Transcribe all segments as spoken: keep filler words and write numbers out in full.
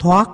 thoát.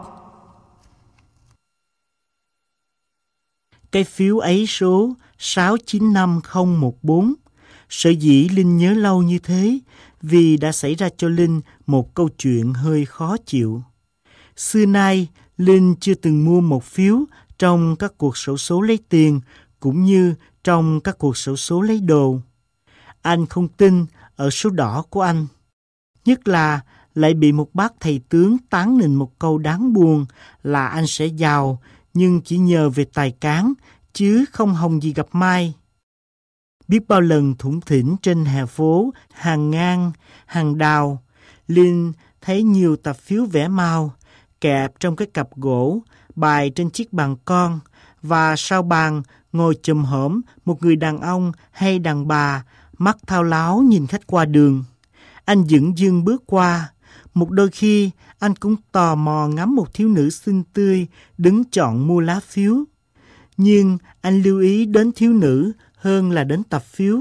Cái phiếu ấy số sáu chín năm không một bốn. Sở dĩ Linh nhớ lâu như thế vì đã xảy ra cho Linh một câu chuyện hơi khó chịu. Xưa nay, Linh chưa từng mua một phiếu trong các cuộc xổ số lấy tiền cũng như trong các cuộc xổ số lấy đồ. Anh không tin ở số đỏ của anh. Nhất là lại bị một bác thầy tướng tán nịnh một câu đáng buồn là anh sẽ giàu nhưng chỉ nhờ về tài cán chứ không hồng gì gặp mai. Biết bao lần thủng thỉnh trên hè phố, hàng ngang, hàng đào, Linh thấy nhiều tập phiếu vẽ màu kẹp trong cái cặp gỗ, bài trên chiếc bàn con, và sau bàn ngồi chùm hổm một người đàn ông hay đàn bà, mắt thao láo nhìn khách qua đường. Anh dửng dưng bước qua. Một đôi khi anh cũng tò mò ngắm một thiếu nữ xinh tươi đứng chọn mua lá phiếu. Nhưng anh lưu ý đến thiếu nữ hơn là đến tập phiếu.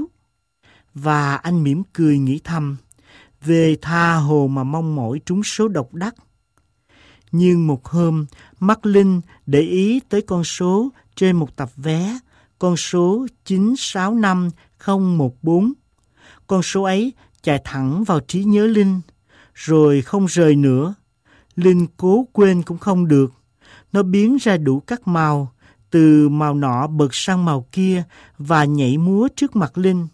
Và anh mỉm cười nghĩ thầm, về tha hồ mà mong mỏi trúng số độc đắc. Nhưng một hôm, mắt Linh để ý tới con số trên một tập vé, con số chín sáu năm không một bốn. Con số ấy chạy thẳng vào trí nhớ Linh, rồi không rời nữa. Linh cố quên cũng không được. Nó biến ra đủ các màu, từ màu nọ bật sang màu kia và nhảy múa trước mặt Linh.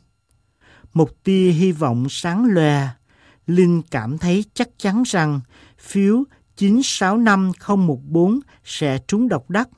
Một tia hy vọng sáng lòe. Linh cảm thấy chắc chắn rằng phiếu chín sáu năm không một bốn sẽ trúng độc đắc.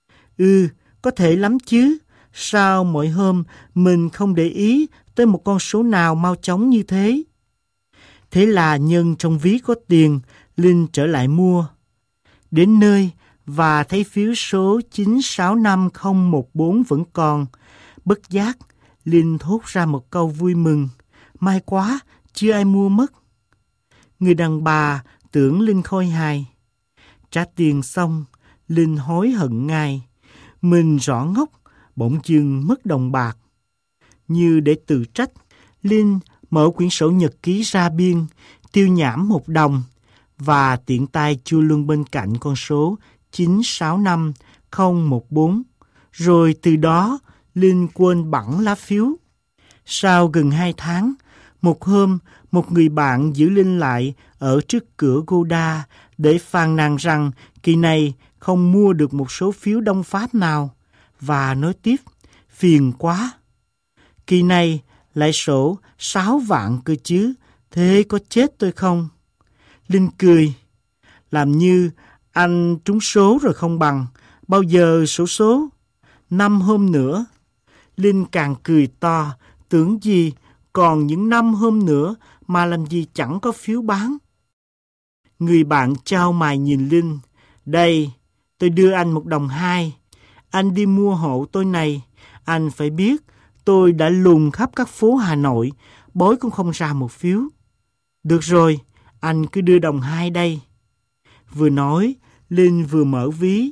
Ừ, có thể lắm chứ. Sao mỗi hôm mình không để ý tới một con số nào mau chóng như thế? Thế là nhân trong ví có tiền, Linh trở lại mua. Đến nơi và thấy phiếu số chín sáu năm không một bốn vẫn còn. Bất giác, Linh thốt ra một câu vui mừng. May quá, chưa ai mua mất. Người đàn bà tưởng Linh khôi hài. Trả tiền xong, Linh hối hận ngay. Mình rõ ngốc, bỗng dưng mất đồng bạc. Như để tự trách, Linh mở quyển sổ nhật ký ra biên, tiêu nhảm một đồng và tiện tay chui luôn bên cạnh con số chín sáu năm không một bốn. Rồi từ đó, Linh quên bẵng lá phiếu. Sau gần hai tháng, một hôm, một người bạn giữ Linh lại ở trước cửa Gouda để phàn nàn rằng kỳ này không mua được một số phiếu Đông Pháp nào, và nói tiếp, phiền quá. Kỳ này lại sổ sáu vạn cơ chứ, thế có chết tôi không? Linh cười, làm như anh trúng số rồi không bằng, bao giờ sổ số? Năm hôm nữa. Linh càng cười to, tưởng gì còn những năm hôm nữa mà làm gì chẳng có phiếu bán. Người bạn chau mày nhìn Linh, đây, tôi đưa anh một đồng hai. Anh đi mua hộ tôi này, anh phải biết tôi đã lùng khắp các phố Hà Nội, bối cũng không ra một phiếu. Được rồi, anh cứ đưa đồng hai đây. Vừa nói, Linh vừa mở ví.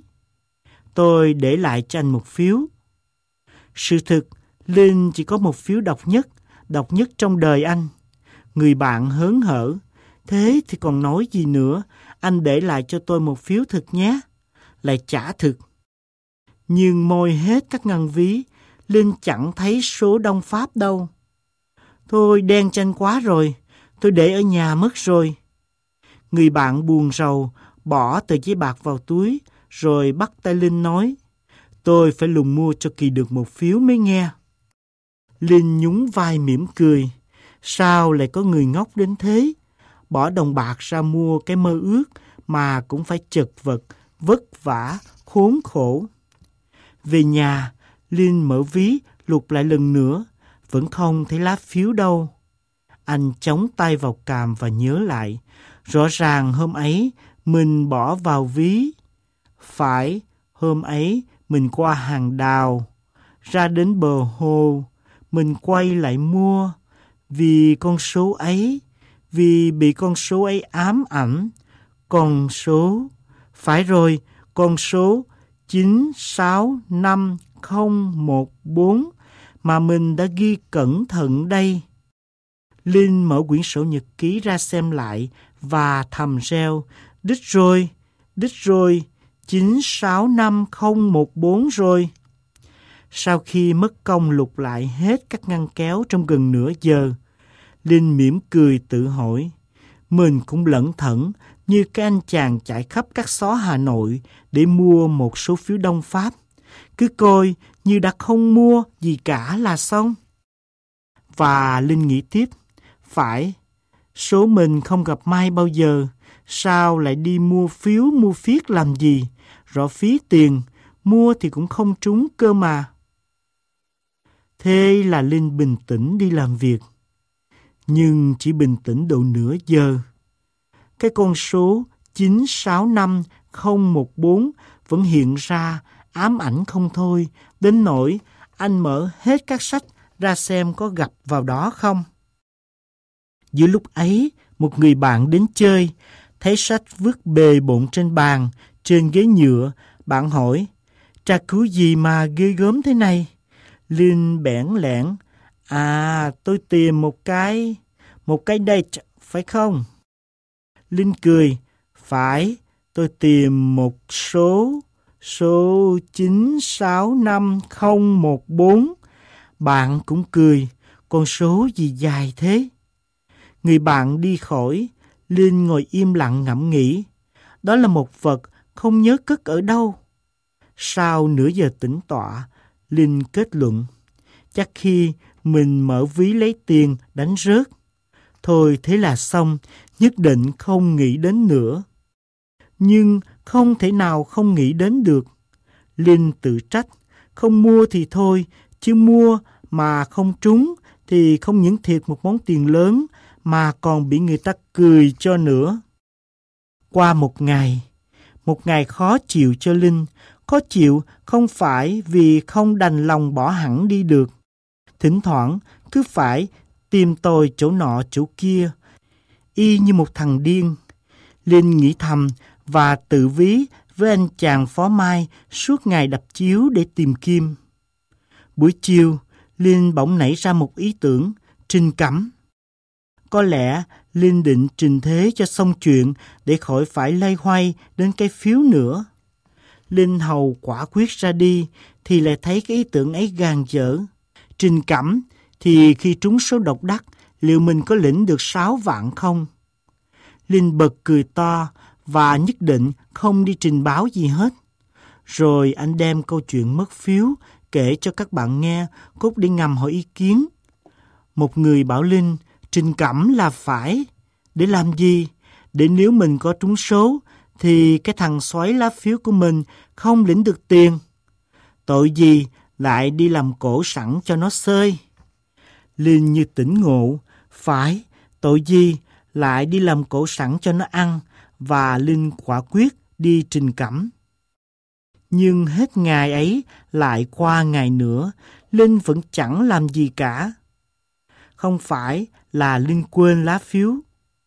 Tôi để lại cho anh một phiếu. Sự thực, Linh chỉ có một phiếu độc nhất, độc nhất trong đời anh. Người bạn hớn hở. Thế thì còn nói gì nữa, anh để lại cho tôi một phiếu thực nhé. Lại trả thực. Nhưng môi hết các ngăn ví, Linh chẳng thấy số Đông Pháp đâu. Thôi đen chanh quá rồi, tôi để ở nhà mất rồi. Người bạn buồn rầu, bỏ tờ giấy bạc vào túi, rồi bắt tay Linh nói, tôi phải lùng mua cho kỳ được một phiếu mới nghe. Linh nhún vai mỉm cười, sao lại có người ngốc đến thế? Bỏ đồng bạc ra mua cái mơ ước mà cũng phải chật vật, vất vả, khốn khổ. Về nhà, Linh mở ví lục lại lần nữa, vẫn không thấy lá phiếu đâu. Anh chống tay vào cằm và nhớ lại, rõ ràng hôm ấy mình bỏ vào ví. Phải, hôm ấy mình qua hàng đào, ra đến bờ hồ, mình quay lại mua, vì con số ấy, vì bị con số ấy ám ảnh. Con số, phải rồi, con số chín sáu năm không một bốn mà mình đã ghi cẩn thận đây. Linh mở quyển sổ nhật ký ra xem lại và thầm reo, đích rồi, đích rồi, chín sáu năm không một bốn rồi. Sau khi mất công lục lại hết các ngăn kéo trong gần nửa giờ, Linh mỉm cười tự hỏi, mình cũng lẩn thẩn như cái anh chàng chạy khắp các xó Hà Nội để mua một số phiếu Đông Pháp. Cứ coi như đã không mua gì cả là xong. Và Linh nghĩ tiếp, phải, số mình không gặp Mai bao giờ, sao lại đi mua phiếu mua phiết làm gì, rõ phí tiền, mua thì cũng không trúng cơ mà. Thế là Linh bình tĩnh đi làm việc. Nhưng chỉ bình tĩnh độ nửa giờ. Cái con số chín sáu năm không một bốn vẫn hiện ra ám ảnh không thôi, đến nỗi anh mở hết các sách ra xem có gặp vào đó không. Giữa lúc ấy, một người bạn đến chơi, thấy sách vứt bề bộn trên bàn, trên ghế nhựa, bạn hỏi, tra cứu gì mà ghê gớm thế này? Linh bẽn lẽn, à, tôi tìm một cái, một cái date, phải không? Linh cười, phải, tôi tìm một số, số chín sáu năm không một bốn. Bạn cũng cười, con số gì dài thế? Người bạn đi khỏi, Linh ngồi im lặng ngẫm nghĩ. Đó là một vật không nhớ cất ở đâu. Sau nửa giờ tĩnh tọa, Linh kết luận, chắc khi mình mở ví lấy tiền đánh rớt. Thôi thế là xong, nhất định không nghĩ đến nữa. Nhưng không thể nào không nghĩ đến được. Linh tự trách, không mua thì thôi, chứ mua mà không trúng thì không những thiệt một món tiền lớn mà còn bị người ta cười cho nữa. Qua một ngày, một ngày khó chịu cho Linh, khó chịu không phải vì không đành lòng bỏ hẳn đi được. Thỉnh thoảng cứ phải tìm tòi chỗ nọ chỗ kia, y như một thằng điên. Linh nghĩ thầm và tự ví với anh chàng Phó Mai suốt ngày đập chiếu để tìm kim. Buổi chiều, Linh bỗng nảy ra một ý tưởng, trình cẩm. Có lẽ Linh định trình thế cho xong chuyện để khỏi phải loay hoay đến cái phiếu nữa. Linh hầu quả quyết ra đi thì lại thấy cái ý tưởng ấy gàn dở. Trình cẩm thì khi trúng số độc đắc, liệu mình có lĩnh được sáu vạn không? Linh bật cười to và nhất định không đi trình báo gì hết. Rồi anh đem câu chuyện mất phiếu kể cho các bạn nghe, cốt để ngầm hỏi ý kiến. Một người bảo Linh, trình cẩm là phải. Để làm gì? Để nếu mình có trúng số, thì cái thằng xoáy lá phiếu của mình không lĩnh được tiền. Tội gì lại đi làm cổ sẵn cho nó xơi. Linh như tỉnh ngộ, phải, tội gì lại đi làm cổ sẵn cho nó ăn, và Linh quả quyết đi trình cẩm. Nhưng hết ngày ấy lại qua ngày nữa, Linh vẫn chẳng làm gì cả. Không phải là Linh quên lá phiếu.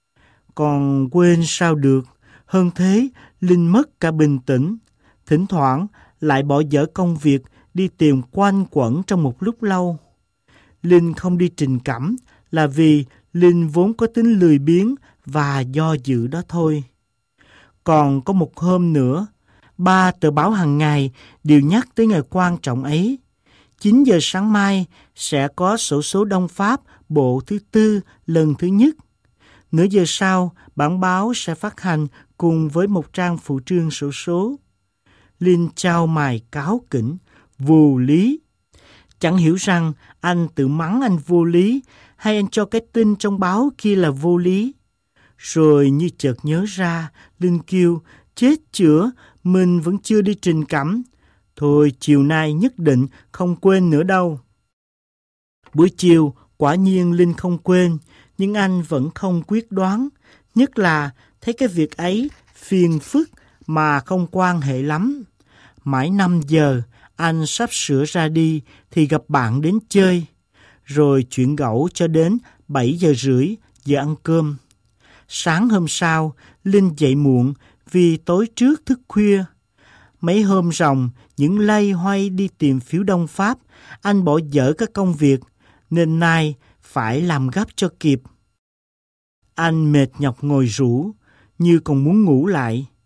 Còn quên sao được, hơn thế Linh mất cả bình tĩnh. Thỉnh thoảng lại bỏ dở công việc đi tìm quanh quẩn trong một lúc lâu. Linh không đi trình cẩm là vì Linh vốn có tính lười biếng và do dự đó thôi. Còn có một hôm nữa, ba tờ báo hàng ngày đều nhắc tới ngày quan trọng ấy. chín giờ sáng mai sẽ có xổ số Đông Pháp bộ thứ tư lần thứ nhất. Nửa giờ sau, bản báo sẽ phát hành cùng với một trang phụ trương xổ số. Linh chau mày cáo kỉnh, vô lý. Chẳng hiểu rằng anh tự mắng anh vô lý hay anh cho cái tin trong báo kia là vô lý. Rồi như chợt nhớ ra, Linh kêu, chết chữa, mình vẫn chưa đi trình cẩm. Thôi chiều nay nhất định không quên nữa đâu. Buổi chiều, quả nhiên Linh không quên, nhưng anh vẫn không quyết đoán. Nhất là thấy cái việc ấy phiền phức mà không quan hệ lắm. Mãi năm giờ, anh sắp sửa ra đi thì gặp bạn đến chơi. Rồi chuyện gẫu cho đến bảy giờ rưỡi, giờ ăn cơm. Sáng hôm sau, Linh dậy muộn vì tối trước thức khuya. Mấy hôm ròng, những lay hoay đi tìm phiếu Đông Pháp, anh bỏ dở các công việc, nên nay phải làm gấp cho kịp. Anh mệt nhọc ngồi rũ, như còn muốn ngủ lại.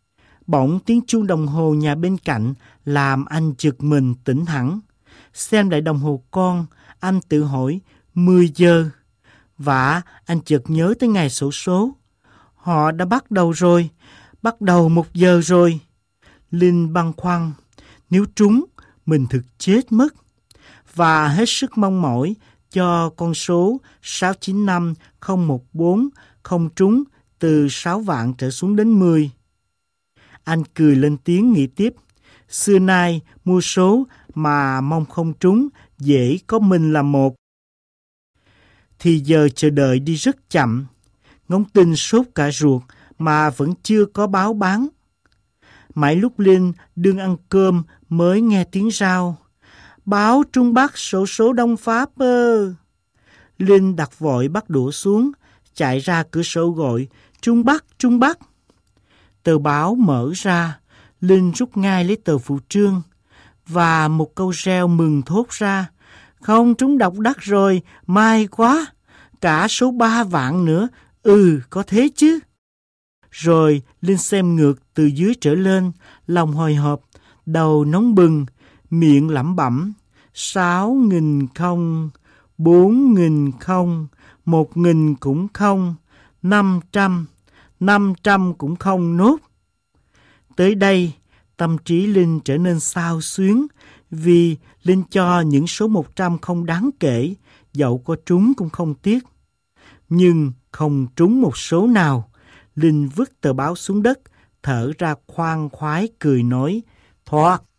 Bỗng tiếng chuông đồng hồ nhà bên cạnh làm anh giật mình tỉnh hẳn. Xem lại đồng hồ con, anh tự hỏi mười giờ. Và anh chợt nhớ tới ngày xổ số. Họ đã bắt đầu rồi, bắt đầu một giờ rồi. Linh băn khoăn, nếu trúng, mình thực chết mất. Và hết sức mong mỏi cho con số sáu chín năm không một bốn không trúng từ sáu vạn trở xuống đến mười. Anh cười lên tiếng nghĩ tiếp, xưa nay mua số mà mong không trúng, dễ có mình là một. Thì giờ chờ đợi đi rất chậm, ngóng tin sốt cả ruột mà vẫn chưa có báo bán. Mãi lúc Linh đương ăn cơm mới nghe tiếng rao, báo Trung Bắc xổ số Đông Pháp ơ. Linh đặt vội bắt đũa xuống, chạy ra cửa sổ gọi, Trung Bắc, Trung Bắc. Tờ báo mở ra, Linh rút ngay lấy tờ phụ trương, và một câu reo mừng thốt ra, không trúng độc đắc rồi, may quá, cả số ba vạn nữa, ừ, có thế chứ. Rồi Linh xem ngược từ dưới trở lên, lòng hồi hộp, đầu nóng bừng, miệng lẩm bẩm, sáu nghìn không, bốn nghìn không, một nghìn cũng không, năm trăm, năm trăm cũng không nốt. Tới đây, tâm trí Linh trở nên xao xuyến, vì Linh cho những số một trăm không đáng kể, dẫu có trúng cũng không tiếc. Nhưng không trúng một số nào, Linh vứt tờ báo xuống đất, thở ra khoan khoái cười nói, thoát.